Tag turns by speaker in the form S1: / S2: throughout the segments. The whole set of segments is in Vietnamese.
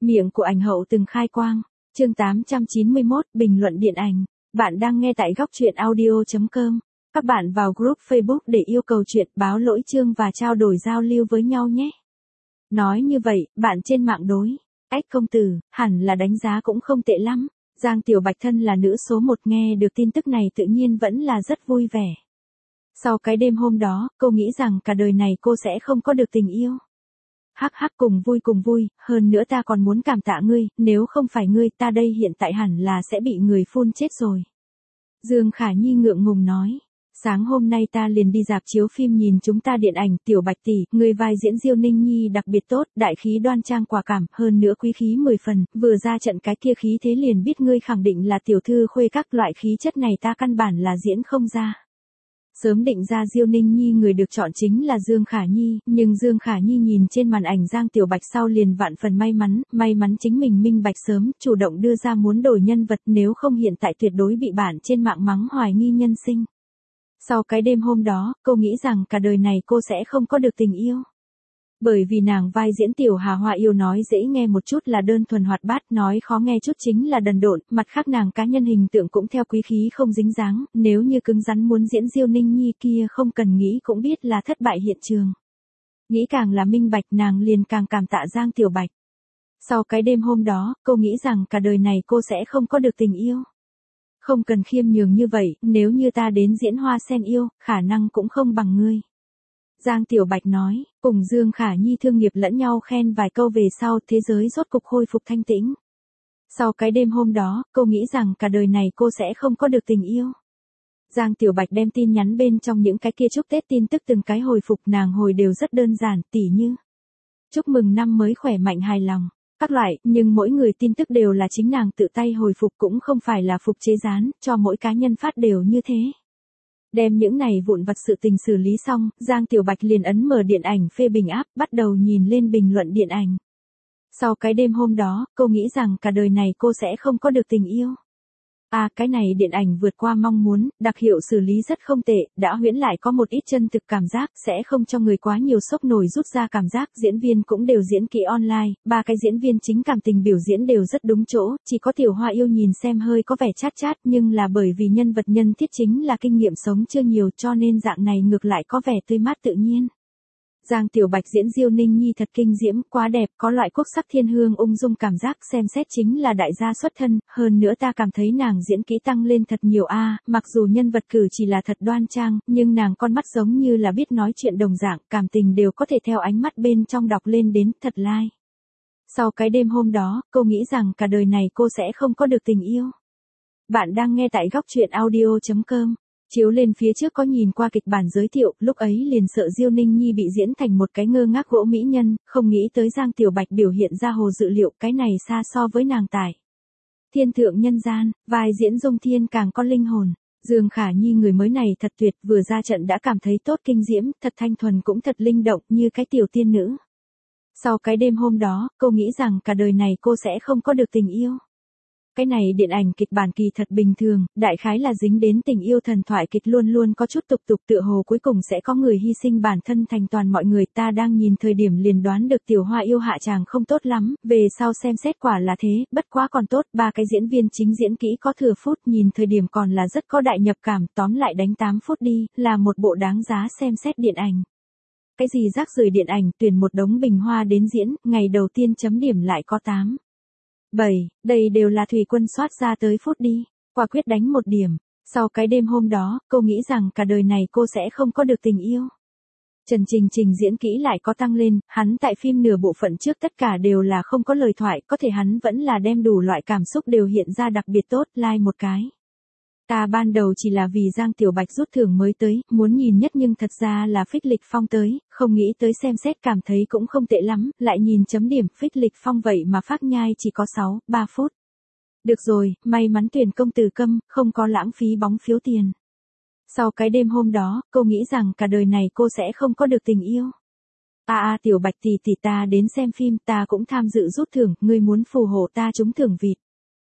S1: Miệng của ảnh hậu từng khai quang. Chương 891, bình luận điện ảnh. Bạn đang nghe tại góc truyện audio.com. Các bạn vào group Facebook để yêu cầu chuyện, báo lỗi chương và trao đổi giao lưu với nhau nhé. Nói như vậy, bạn trên mạng đối. Ách công tử, hẳn là đánh giá cũng không tệ lắm. Giang Tiểu Bạch thân là nữ số 1 nghe được tin tức này tự nhiên vẫn là rất vui vẻ. Sau cái đêm hôm đó, cô nghĩ rằng cả đời này cô sẽ không có được tình yêu. Hắc hắc, cùng vui, hơn nữa ta còn muốn cảm tạ ngươi, nếu không phải ngươi ta đây hiện tại hẳn là sẽ bị người phun chết rồi. Dương Khả Nhi ngượng ngùng nói, sáng hôm nay ta liền đi rạp chiếu phim nhìn chúng ta điện ảnh, Tiểu Bạch tỷ, ngươi vai diễn Diêu Ninh Nhi đặc biệt tốt, đại khí đoan trang quả cảm, hơn nữa quý khí 10 phần, vừa ra trận cái kia khí thế liền biết ngươi khẳng định là tiểu thư khuê các loại khí chất này ta căn bản là diễn không ra. Sớm định ra Diêu Ninh Nhi người được chọn chính là Dương Khả Nhi, nhưng Dương Khả Nhi nhìn trên màn ảnh Giang Tiểu Bạch sau liền vạn phần may mắn chính mình minh bạch sớm, chủ động đưa ra muốn đổi nhân vật, nếu không hiện tại tuyệt đối bị bạn trên mạng mắng hoài nghi nhân sinh. Sau cái đêm hôm đó, cô nghĩ rằng cả đời này cô sẽ không có được tình yêu. Bởi vì nàng vai diễn Tiểu Hà Hoa yêu nói dễ nghe một chút là đơn thuần hoạt bát, nói khó nghe chút chính là đần độn, mặt khác nàng cá nhân hình tượng cũng theo quý khí không dính dáng, nếu như cứng rắn muốn diễn Diêu Ninh Nhi kia không cần nghĩ cũng biết là thất bại hiện trường. Nghĩ càng là minh bạch nàng liền càng cảm tạ Giang Tiểu Bạch. Sau cái đêm hôm đó, cô nghĩ rằng cả đời này cô sẽ không có được tình yêu. Không cần khiêm nhường như vậy, nếu như ta đến diễn Hoa Sen yêu, khả năng cũng không bằng ngươi. Giang Tiểu Bạch nói, cùng Dương Khả Nhi thương nghiệp lẫn nhau khen vài câu về sau, thế giới rốt cục khôi phục thanh tĩnh. Sau cái đêm hôm đó, cô nghĩ rằng cả đời này cô sẽ không có được tình yêu. Giang Tiểu Bạch đem tin nhắn bên trong những cái kia chúc Tết tin tức từng cái hồi phục, nàng hồi đều rất đơn giản, tỉ như chúc mừng năm mới khỏe mạnh hài lòng, các loại, nhưng mỗi người tin tức đều là chính nàng tự tay hồi phục, cũng không phải là phục chế dán, cho mỗi cá nhân phát đều như thế. Đem những này vụn vặt sự tình xử lý xong, Giang Tiểu Bạch liền ấn mở điện ảnh phê bình app, bắt đầu nhìn lên bình luận điện ảnh. Sau cái đêm hôm đó, cô nghĩ rằng cả đời này cô sẽ không có được tình yêu. Cái này điện ảnh vượt qua mong muốn, đặc hiệu xử lý rất không tệ, đã huyễn lại có một ít chân thực cảm giác, sẽ không cho người quá nhiều sốc nổi rút ra cảm giác, diễn viên cũng đều diễn kỹ online, ba cái diễn viên chính cảm tình biểu diễn đều rất đúng chỗ, chỉ có Tiểu Hoa yêu nhìn xem hơi có vẻ chát, nhưng là bởi vì nhân vật nhân thiết chính là kinh nghiệm sống chưa nhiều cho nên dạng này ngược lại có vẻ tươi mát tự nhiên. Giang Tiểu Bạch diễn Diêu Ninh Nhi thật kinh diễm, quá đẹp, có loại quốc sắc thiên hương ung dung cảm giác, xem xét chính là đại gia xuất thân, hơn nữa ta cảm thấy nàng diễn kỹ tăng lên thật nhiều mặc dù nhân vật cử chỉ là thật đoan trang, nhưng nàng con mắt giống như là biết nói chuyện đồng dạng, cảm tình đều có thể theo ánh mắt bên trong đọc lên đến, thật lai. Sau cái đêm hôm đó, cô nghĩ rằng cả đời này cô sẽ không có được tình yêu. Bạn đang nghe tại góc truyện audio.com. Chiếu lên phía trước có nhìn qua kịch bản giới thiệu, lúc ấy liền sợ Diêu Ninh Nhi bị diễn thành một cái ngơ ngác gỗ mỹ nhân, không nghĩ tới Giang Tiểu Bạch biểu hiện ra hồ dự liệu, cái này xa so với nàng tài. Thiên thượng nhân gian, vai diễn Dung Thiên càng có linh hồn. Dương Khả Nhi người mới này thật tuyệt, vừa ra trận đã cảm thấy tốt kinh diễm, thật thanh thuần cũng thật linh động như cái tiểu tiên nữ. Sau cái đêm hôm đó, cô nghĩ rằng cả đời này cô sẽ không có được tình yêu. Cái này điện ảnh kịch bản kỳ thật bình thường, đại khái là dính đến tình yêu thần thoại kịch luôn luôn có chút tục tựa hồ cuối cùng sẽ có người hy sinh bản thân thành toàn mọi người, ta đang nhìn thời điểm liền đoán được Tiểu Hoa yêu hạ chàng không tốt lắm, về sau xem xét quả là thế, bất quá còn tốt, ba cái diễn viên chính diễn kỹ có thừa phút, nhìn thời điểm còn là rất có đại nhập cảm, tóm lại đánh 8 phút đi, là một bộ đáng giá xem xét điện ảnh. Cái gì rác rưởi điện ảnh, tuyển một đống bình hoa đến diễn, ngày đầu tiên chấm điểm lại có 8. 7, đây đều là Thủy Quân soát ra tới phút đi, quả quyết đánh 1 điểm. Sau cái đêm hôm đó, cô nghĩ rằng cả đời này cô sẽ không có được tình yêu. Trần Trình Trình diễn kỹ lại có tăng lên, hắn tại phim nửa bộ phận trước tất cả đều là không có lời thoại, có thể hắn vẫn là đem đủ loại cảm xúc đều hiện ra đặc biệt tốt, like một cái. Ta ban đầu chỉ là vì Giang Tiểu Bạch rút thưởng mới tới, muốn nhìn nhất nhưng thật ra là Phích Lịch Phong tới, không nghĩ tới xem xét cảm thấy cũng không tệ lắm, lại nhìn chấm điểm Phích Lịch Phong vậy mà phát nhai chỉ có 3 phút. Được rồi, may mắn tuyển công tử Câm, không có lãng phí bóng phiếu tiền. Sau cái đêm hôm đó, cô nghĩ rằng cả đời này cô sẽ không có được tình yêu. Tiểu Bạch tỷ ta đến xem phim, ta cũng tham dự rút thưởng, ngươi muốn phù hộ ta trúng thưởng vịt.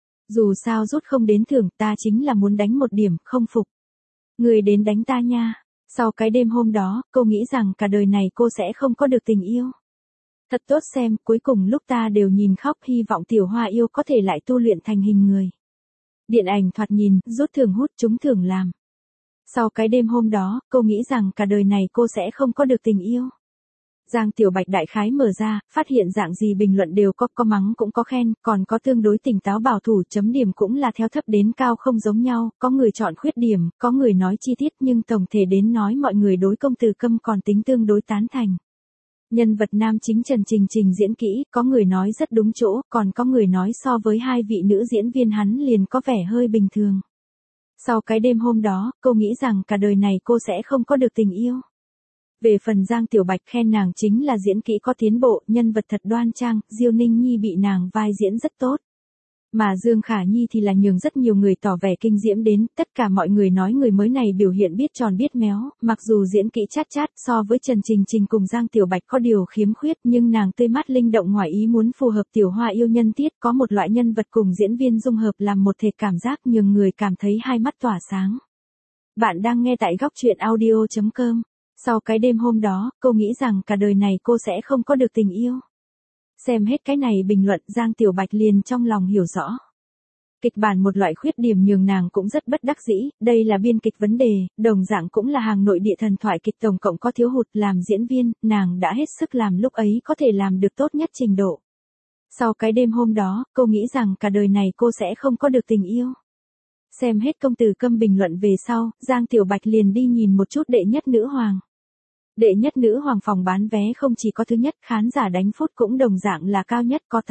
S1: Dù sao rút không đến thưởng, ta chính là muốn đánh 1 điểm, không phục. Người đến đánh ta nha. Sau cái đêm hôm đó, cô nghĩ rằng cả đời này cô sẽ không có được tình yêu. Thật tốt xem, cuối cùng lúc ta đều nhìn khóc hy vọng tiểu hoa yêu có thể lại tu luyện thành hình người. Điện ảnh thoạt nhìn, rút thưởng hút trúng thưởng làm. Sau cái đêm hôm đó, cô nghĩ rằng cả đời này cô sẽ không có được tình yêu. Giang Tiểu Bạch đại khái mở ra, phát hiện dạng gì bình luận đều có mắng cũng có khen, còn có tương đối tỉnh táo bảo thủ, chấm điểm cũng là theo thấp đến cao không giống nhau, có người chọn khuyết điểm, có người nói chi tiết nhưng tổng thể đến nói mọi người đối công từ Câm còn tính tương đối tán thành. Nhân vật nam chính Trần Trình Trình diễn kỹ, có người nói rất đúng chỗ, còn có người nói so với hai vị nữ diễn viên hắn liền có vẻ hơi bình thường. Sau cái đêm hôm đó, cô nghĩ rằng cả đời này cô sẽ không có được tình yêu. Về phần Giang Tiểu Bạch khen nàng chính là diễn kỹ có tiến bộ, nhân vật thật đoan trang, Diêu Ninh Nhi bị nàng vai diễn rất tốt. Mà Dương Khả Nhi thì là nhường rất nhiều người tỏ vẻ kinh diễm đến, tất cả mọi người nói người mới này biểu hiện biết tròn biết méo, mặc dù diễn kỹ chát chát so với Trần Trình Trình cùng Giang Tiểu Bạch có điều khiếm khuyết nhưng nàng tươi mát linh động ngoài ý muốn phù hợp tiểu hoa yêu nhân tiết, có một loại nhân vật cùng diễn viên dung hợp làm một thể cảm giác nhường người cảm thấy hai mắt tỏa sáng. Bạn đang nghe tại góc truyện audio.com. Sau cái đêm hôm đó, cô nghĩ rằng cả đời này cô sẽ không có được tình yêu. Xem hết cái này bình luận Giang Tiểu Bạch liền trong lòng hiểu rõ. Kịch bản một loại khuyết điểm nhường nàng cũng rất bất đắc dĩ, đây là biên kịch vấn đề, đồng dạng cũng là hàng nội địa thần thoại kịch tổng cộng có thiếu hụt làm diễn viên, nàng đã hết sức làm lúc ấy có thể làm được tốt nhất trình độ. Sau cái đêm hôm đó, cô nghĩ rằng cả đời này cô sẽ không có được tình yêu. Xem hết công từ Câm bình luận về sau, Giang Tiểu Bạch liền đi nhìn một chút đệ nhất nữ hoàng. Đệ nhất nữ hoàng phòng bán vé không chỉ có thứ nhất, khán giả đánh phút cũng đồng dạng là cao nhất có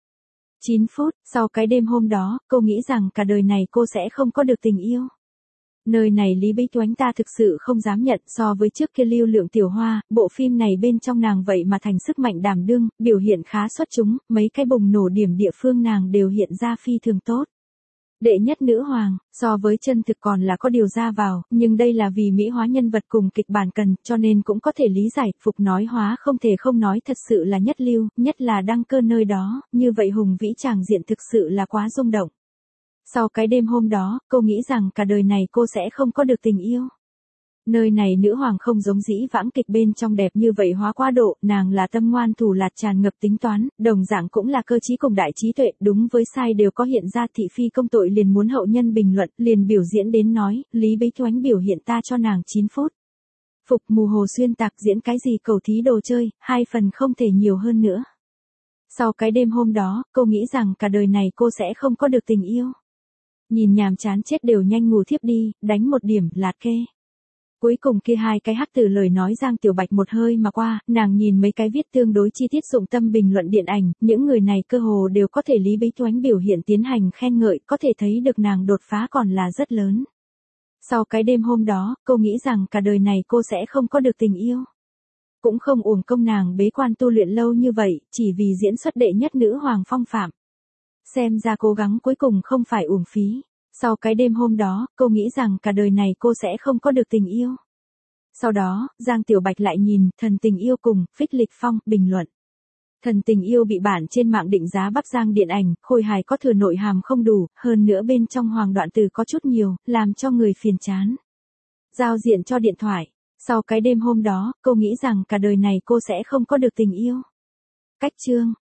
S1: 9 phút. Sau cái đêm hôm đó, cô nghĩ rằng cả đời này cô sẽ không có được tình yêu. Nơi này Lý Bích Oánh ta thực sự không dám nhận, so với trước kia lưu lượng tiểu hoa, bộ phim này bên trong nàng vậy mà thành sức mạnh đảm đương, biểu hiện khá xuất chúng, mấy cái bùng nổ điểm địa phương nàng đều hiện ra phi thường tốt. Đệ nhất nữ hoàng, so với chân thực còn là có điều ra vào, nhưng đây là vì mỹ hóa nhân vật cùng kịch bản cần, cho nên cũng có thể lý giải, phục nói hóa không thể không nói thật sự là nhất lưu, nhất là đăng cơ nơi đó, như vậy hùng vĩ tràng diện thực sự là quá rung động. Sau cái đêm hôm đó, cô nghĩ rằng cả đời này cô sẽ không có được tình yêu. Nơi này nữ hoàng không giống dĩ vãng kịch bên trong đẹp như vậy hóa quá độ, nàng là tâm ngoan thủ lạt tràn ngập tính toán, đồng dạng cũng là cơ trí cùng đại trí tuệ, đúng với sai đều có hiện ra thị phi công tội liền muốn hậu nhân bình luận, liền biểu diễn đến nói, Lý Bích Oánh biểu hiện ta cho nàng 9 phút. Phục mù hồ xuyên tạc diễn cái gì cầu thí đồ chơi, 2 phần không thể nhiều hơn nữa. Sau cái đêm hôm đó, cô nghĩ rằng cả đời này cô sẽ không có được tình yêu. Nhìn nhàm chán chết đều nhanh ngủ thiếp đi, đánh một điểm, lạt kê. Cuối cùng kia hai cái hắc từ lời nói Giang Tiểu Bạch một hơi mà qua, nàng nhìn mấy cái viết tương đối chi tiết dụng tâm bình luận điện ảnh, những người này cơ hồ đều có thể Lý Bích Oánh biểu hiện tiến hành khen ngợi, có thể thấy được nàng đột phá còn là rất lớn. Sau cái đêm hôm đó, cô nghĩ rằng cả đời này cô sẽ không có được tình yêu. Cũng không uổng công nàng bế quan tu luyện lâu như vậy, chỉ vì diễn xuất đệ nhất nữ hoàng phong phạm. Xem ra cố gắng cuối cùng không phải uổng phí. Sau cái đêm hôm đó, cô nghĩ rằng cả đời này cô sẽ không có được tình yêu. Sau đó, Giang Tiểu Bạch lại nhìn, Thần Tình Yêu cùng, Phích Lịch Phong, bình luận. Thần Tình Yêu bị bản trên mạng định giá Bắc Giang điện ảnh, khôi hài có thừa nội hàm không đủ, hơn nữa bên trong hoàng đoạn từ có chút nhiều, làm cho người phiền chán. Giao diện cho điện thoại. Sau cái đêm hôm đó, cô nghĩ rằng cả đời này cô sẽ không có được tình yêu. Cách chương.